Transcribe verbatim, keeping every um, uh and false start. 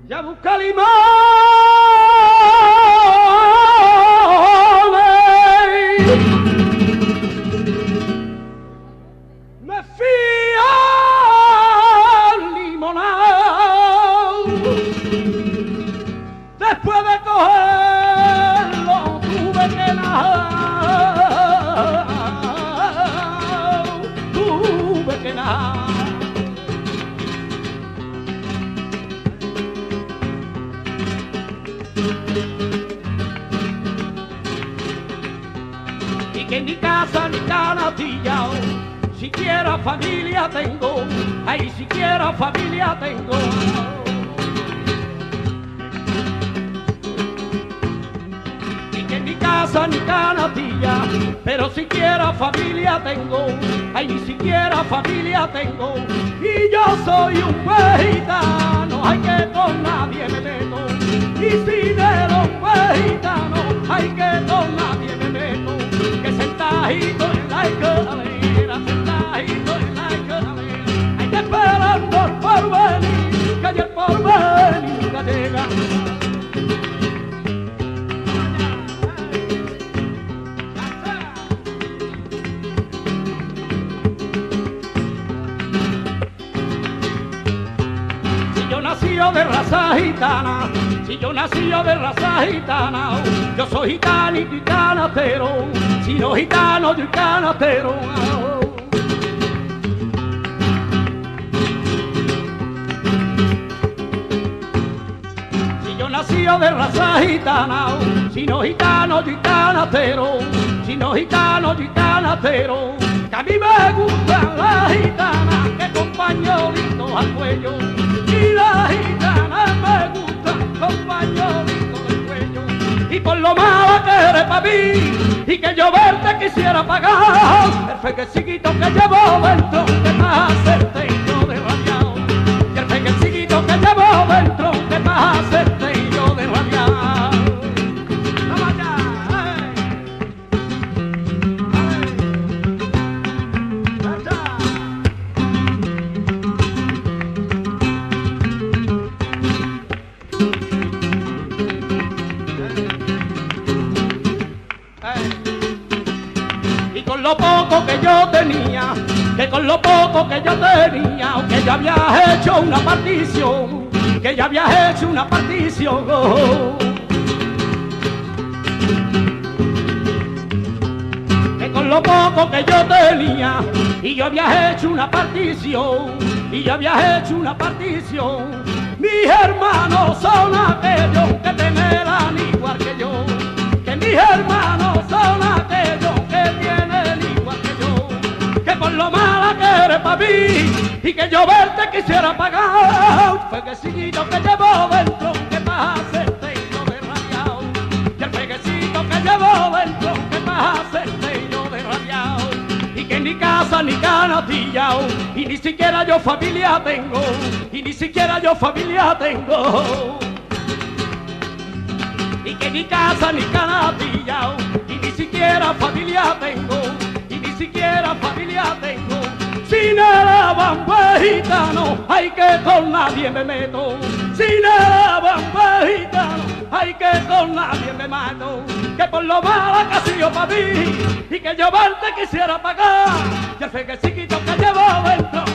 Ya busca limones, me fía limonado, después de cogerlo tuve que nadar, tuve que nadar. Y que ni casa ni canastilla, siquiera familia tengo, ay, siquiera familia tengo. Y que ni casa ni canastilla, pero siquiera familia tengo, ay, ni siquiera familia tengo. Y yo soy un buen gitano, ay, que con nadie me meto. Y si de los buen gitanos, ay, que con nadie me meto. Que sentadito en la escaladera, sentadito en la escaladera, hay que esperando el porvenir, que ayer porvenir nunca llega. Si yo nací de raza gitana, si yo nací de raza gitana, yo soy gitanito y canastero, si no gitano yo y canastero. Si yo nací de raza gitana, si no gitano yo y canastero, si no gitano yo y canastero. Que a mí me gustan las gitanas que con pañuelitos al cuello, y las gitanas me gustan con pañuelitos al cuello. Y por lo mala que eres para mí, y que yo verte quisiera pagar el fequecito que llevo dentro, que más hacerte y yo de rabiao. Y el fequecito que llevo dentro, que más hacerte y yo de rabiao. ¡Vamos allá! Y con lo poco que yo tenía, que con lo poco que yo tenía, que ya había hecho una partición, que ya había hecho una partición. Oh. Que con lo poco que yo tenía, y yo había hecho una partición, y yo había hecho una partición. Mis hermanos son aquellos que tenerán igual que yo, que mis hermanos son aquellos que tienen igual que yo, que por lo mala que eres para mí, y que yo verte quisiera pagar, fequecito que llevo dentro, que más hacerte y yo de rabiao, y el fequecito que llevo dentro, que más hacerte y yo de rabiao. Y que ni casa ni canastilla, y ni siquiera yo familia tengo, y ni siquiera yo familia tengo. Y que ni casa ni canastilla, y ni siquiera familia tengo, y ni siquiera familia tengo. Si nada van buen gitano, ay, que con nadie me meto. Si nada van buen gitano, ay, que con nadie me mato. Que por lo mala que ha sido para mí, y que yo verte quisiera pagar, y el fequecito que llevo dentro,